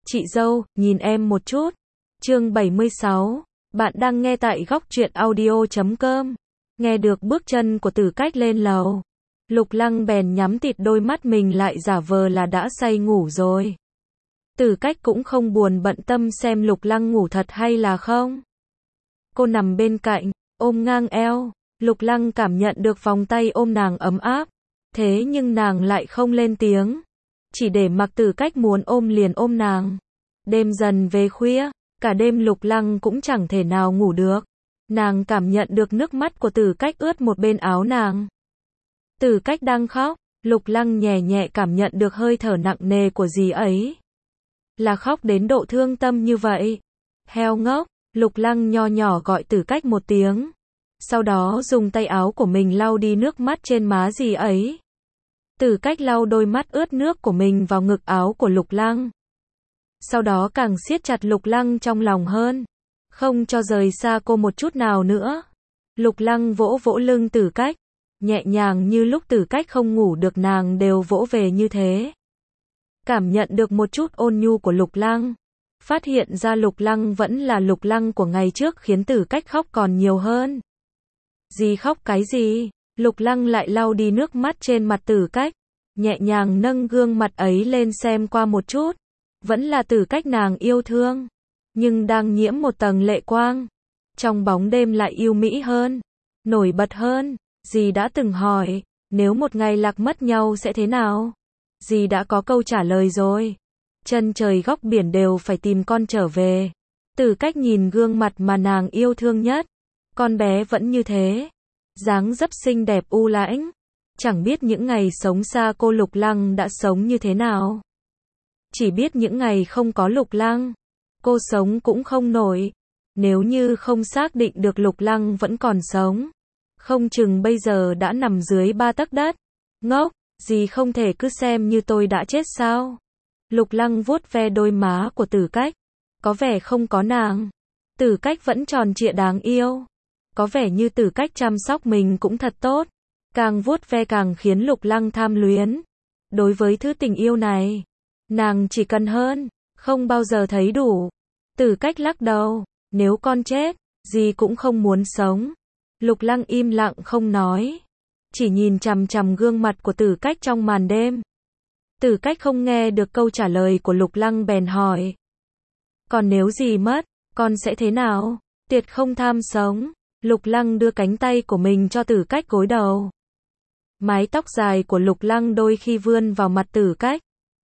Chị dâu, nhìn em một chút. Chương 76. Bạn đang nghe tại góc truyện audio.com. Nghe được bước chân của Tử Cách lên lầu, Lục Lăng bèn nhắm tịt đôi mắt mình lại giả vờ là đã say ngủ rồi. Tử Cách cũng không buồn bận tâm xem Lục Lăng ngủ thật hay là không. Cô nằm bên cạnh, ôm ngang eo, Lục Lăng cảm nhận được vòng tay ôm nàng ấm áp. Thế nhưng nàng lại không lên tiếng, chỉ để mặc Tử Cách muốn ôm liền ôm nàng. Đêm dần về khuya, cả đêm Lục Lăng cũng chẳng thể nào ngủ được. Nàng cảm nhận được nước mắt của Tử Cách ướt một bên áo nàng. Tử Cách đang khóc, Lục Lăng nhẹ nhẹ cảm nhận được hơi thở nặng nề của dì ấy. Là khóc đến độ thương tâm như vậy. Heo ngốc, Lục Lăng nho nhỏ gọi Tử Cách một tiếng. Sau đó dùng tay áo của mình lau đi nước mắt trên má dì ấy. Tử Cách lau đôi mắt ướt nước của mình vào ngực áo của Lục Lăng. Sau đó càng siết chặt Lục Lăng trong lòng hơn, không cho rời xa cô một chút nào nữa. Lục Lăng vỗ vỗ lưng Tử Cách, nhẹ nhàng như lúc Tử Cách không ngủ được nàng đều vỗ về như thế. Cảm nhận được một chút ôn nhu của Lục Lăng, phát hiện ra Lục Lăng vẫn là Lục Lăng của ngày trước khiến Tử Cách khóc còn nhiều hơn. Dì khóc cái gì? Lục Lăng lại lau đi nước mắt trên mặt Tử Cách, nhẹ nhàng nâng gương mặt ấy lên xem qua một chút. Vẫn là Tử Cách nàng yêu thương, nhưng đang nhiễm một tầng lệ quang. Trong bóng đêm lại yêu mỹ hơn, nổi bật hơn. Dì đã từng hỏi, nếu một ngày lạc mất nhau sẽ thế nào? Dì đã có câu trả lời rồi. Chân trời góc biển đều phải tìm con trở về. Tử Cách nhìn gương mặt mà nàng yêu thương nhất. Con bé vẫn như thế, dáng dấp xinh đẹp u lãnh. Chẳng biết những ngày sống xa cô Lục Lăng đã sống như thế nào. Chỉ biết những ngày không có Lục Lăng, cô sống cũng không nổi. Nếu như không xác định được Lục Lăng vẫn còn sống, không chừng bây giờ đã nằm dưới 3 tấc đất. Ngốc, gì không thể cứ xem như tôi đã chết sao? Lục Lăng vuốt ve đôi má của Tử Cách, có vẻ không có nàng, Tử Cách vẫn tròn trịa đáng yêu. Có vẻ như Tử Cách chăm sóc mình cũng thật tốt. Càng vuốt ve càng khiến Lục Lăng tham luyến. Đối với thứ tình yêu này, nàng chỉ cần hơn, không bao giờ thấy đủ. Tử Cách lắc đầu, nếu con chết, dì cũng không muốn sống. Lục Lăng im lặng không nói, chỉ nhìn chằm chằm gương mặt của Tử Cách trong màn đêm. Tử Cách không nghe được câu trả lời của Lục Lăng bèn hỏi, còn nếu dì mất, con sẽ thế nào? Tuyệt không tham sống. Lục Lăng đưa cánh tay của mình cho Tử Cách gối đầu. Mái tóc dài của Lục Lăng đôi khi vươn vào mặt Tử Cách.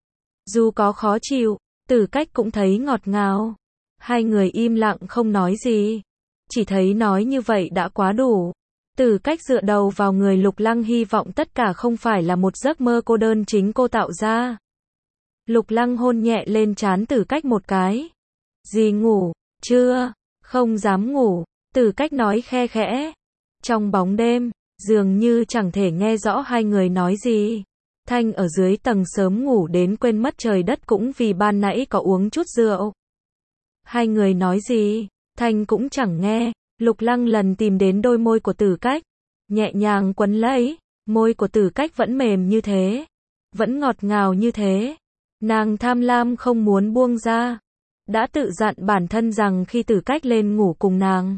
Dù có khó chịu, Tử Cách cũng thấy ngọt ngào. Hai người im lặng không nói gì, chỉ thấy nói như vậy đã quá đủ. Tử Cách dựa đầu vào người Lục Lăng hy vọng tất cả không phải là một giấc mơ cô đơn chính cô tạo ra. Lục Lăng hôn nhẹ lên trán Tử Cách một cái. Dì ngủ chưa? Không dám ngủ, Tử Cách nói khe khẽ. Trong bóng đêm, dường như chẳng thể nghe rõ hai người nói gì. Thanh ở dưới tầng sớm ngủ đến quên mất trời đất cũng vì ban nãy có uống chút rượu. Hai người nói gì, Thanh cũng chẳng nghe. Lục Lăng lần tìm đến đôi môi của Tử Cách, nhẹ nhàng quấn lấy. Môi của Tử Cách vẫn mềm như thế, vẫn ngọt ngào như thế. Nàng tham lam không muốn buông ra. Đã tự dặn bản thân rằng khi Tử Cách lên ngủ cùng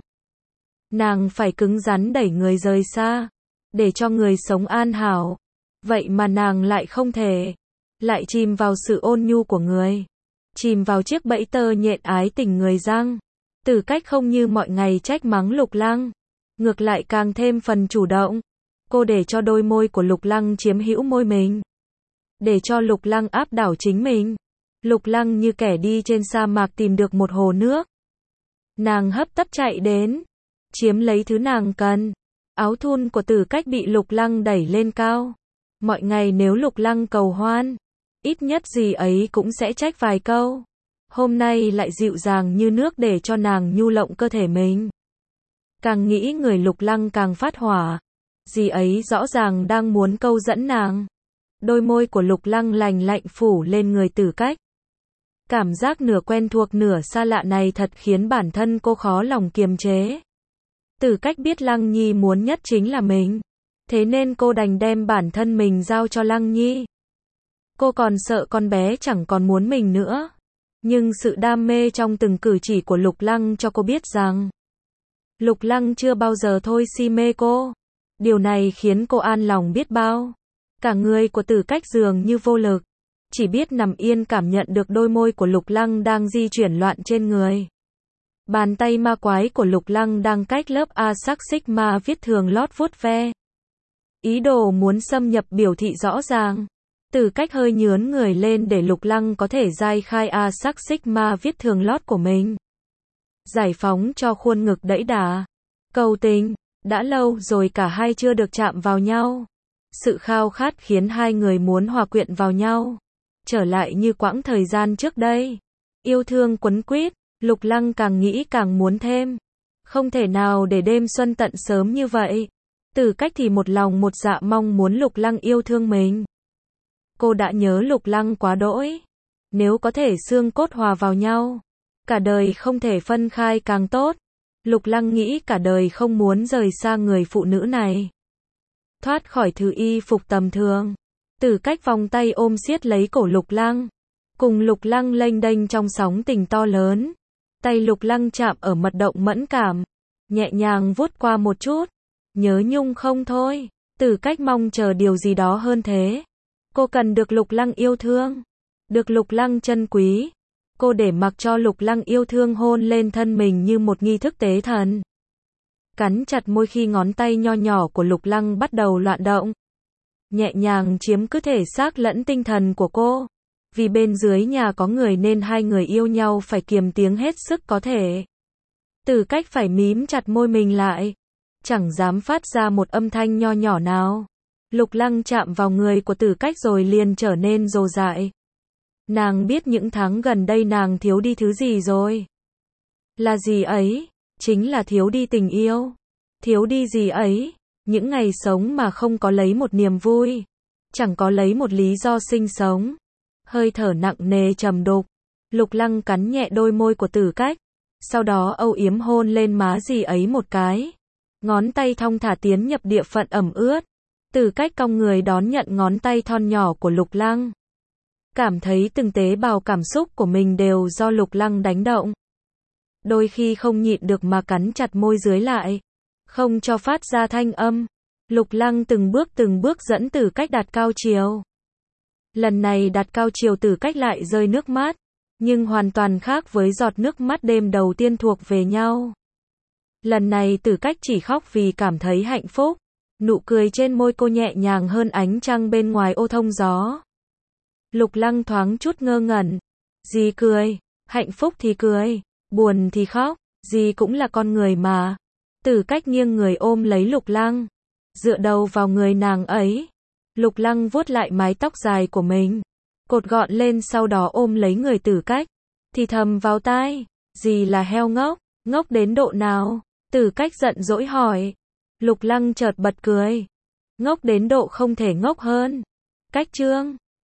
nàng phải cứng rắn đẩy người rời xa, để cho người sống an hảo. Vậy mà nàng lại không thể, lại chìm vào sự ôn nhu của người, chìm vào chiếc bẫy tơ nhện ái tình người giăng. Tử Cách không như mọi ngày trách mắng Lục Lăng, ngược lại càng thêm phần chủ động. Cô để cho đôi môi của Lục Lăng chiếm hữu môi mình, để cho Lục Lăng áp đảo chính mình. Lục Lăng như kẻ đi trên sa mạc tìm được một hồ nước. Nàng hấp tấp chạy đến, chiếm lấy thứ nàng cần. Áo thun của Tử Cách bị Lục Lăng đẩy lên cao. Mọi ngày nếu Lục Lăng cầu hoan, ít nhất gì ấy cũng sẽ trách vài câu. Hôm nay lại dịu dàng như nước để cho nàng nhu lộng cơ thể mình. Càng nghĩ người Lục Lăng càng phát hỏa. Dì ấy rõ ràng đang muốn câu dẫn nàng. Đôi môi của Lục Lăng lành lạnh phủ lên người Tử Cách. Cảm giác nửa quen thuộc nửa xa lạ này thật khiến bản thân cô khó lòng kiềm chế. Tử Cách biết Lăng Nhi muốn nhất chính là mình, thế nên cô đành đem bản thân mình giao cho Lăng Nhi. Cô còn sợ con bé chẳng còn muốn mình nữa. Nhưng sự đam mê trong từng cử chỉ của Lục Lăng cho cô biết rằng Lục Lăng chưa bao giờ thôi si mê cô. Điều này khiến cô an lòng biết bao. Cả người của Tử Cách dường như vô lực, chỉ biết nằm yên cảm nhận được đôi môi của Lục Lăng đang di chuyển loạn trên người. Bàn tay ma quái của Lục Lăng đang cách lớp A sắc xích ma viết thường lót vuốt ve. Ý đồ muốn xâm nhập biểu thị rõ ràng. Tử Cách hơi nhướn người lên để Lục Lăng có thể giải khai A sắc xích ma viết thường lót của mình. Giải phóng cho khuôn ngực đẫy đà. Cầu tình, đã lâu rồi cả hai chưa được chạm vào nhau. Sự khao khát khiến hai người muốn hòa quyện vào nhau. Trở lại như quãng thời gian trước đây. Yêu thương quấn quýt, Lục Lăng càng nghĩ càng muốn thêm. Không thể nào để đêm xuân tận sớm như vậy. Tử Cách thì một lòng một dạ mong muốn Lục Lăng yêu thương mình. Cô đã nhớ Lục Lăng quá đỗi. Nếu có thể xương cốt hòa vào nhau, cả đời không thể phân khai càng tốt. Lục Lăng nghĩ cả đời không muốn rời xa người phụ nữ này. Thoát khỏi thứ y phục tầm thường. Tử Cách vòng tay ôm siết lấy cổ Lục Lăng. Cùng Lục Lăng lênh đênh trong sóng tình to lớn. Tay Lục Lăng chạm ở mật động mẫn cảm. Nhẹ nhàng vuốt qua một chút. Nhớ nhung không thôi. Tử Cách mong chờ điều gì đó hơn thế. Cô cần được Lục Lăng yêu thương. Được Lục Lăng trân quý. Cô để mặc cho Lục Lăng yêu thương hôn lên thân mình như một nghi thức tế thần. Cắn chặt môi khi ngón tay nho nhỏ của Lục Lăng bắt đầu loạn động. Nhẹ nhàng chiếm cứ thể xác lẫn tinh thần của cô. Vì bên dưới nhà có người nên hai người yêu nhau phải kiềm tiếng hết sức có thể. Tử Cách phải mím chặt môi mình lại. Chẳng dám phát ra một âm thanh nho nhỏ nào. Lục Lăng chạm vào người của Tử Cách rồi liền trở nên rồ dại. Nàng biết những tháng gần đây nàng thiếu đi thứ gì rồi. Là gì ấy? Chính là thiếu đi tình yêu. Thiếu đi gì ấy? Những ngày sống mà không có lấy một niềm vui. Chẳng có lấy một lý do sinh sống. Hơi thở nặng nề trầm đục. Lục Lăng cắn nhẹ đôi môi của Tử Cách. Sau đó âu yếm hôn lên má gì ấy một cái. Ngón tay thong thả tiến nhập địa phận ẩm ướt. Tử Cách cong người đón nhận ngón tay thon nhỏ của Lục Lăng. Cảm thấy từng tế bào cảm xúc của mình đều do Lục Lăng đánh động. Đôi khi không nhịn được mà cắn chặt môi dưới lại. Không cho phát ra thanh âm. Lục Lăng từng bước dẫn Tử Cách đạt cao chiều. Lần này đạt cao chiều Tử Cách lại rơi nước mắt. Nhưng hoàn toàn khác với giọt nước mắt đêm đầu tiên thuộc về nhau. Lần này Tử Cách chỉ khóc vì cảm thấy hạnh phúc. Nụ cười trên môi cô nhẹ nhàng hơn ánh trăng bên ngoài ô thông gió. Lục Lăng thoáng chút ngơ ngẩn. Dì cười, hạnh phúc thì cười, buồn thì khóc, dì cũng là con người mà. Tử Cách nghiêng người ôm lấy Lục Lăng, dựa đầu vào người nàng ấy. Lục Lăng vuốt lại mái tóc dài của mình, cột gọn lên sau đó ôm lấy người Tử Cách, thì thầm vào tai, dì là heo ngốc, ngốc đến độ nào? Tử Cách giận dỗi hỏi. Lục Lăng chợt bật cười. Ngốc đến độ không thể ngốc hơn. Cách Trương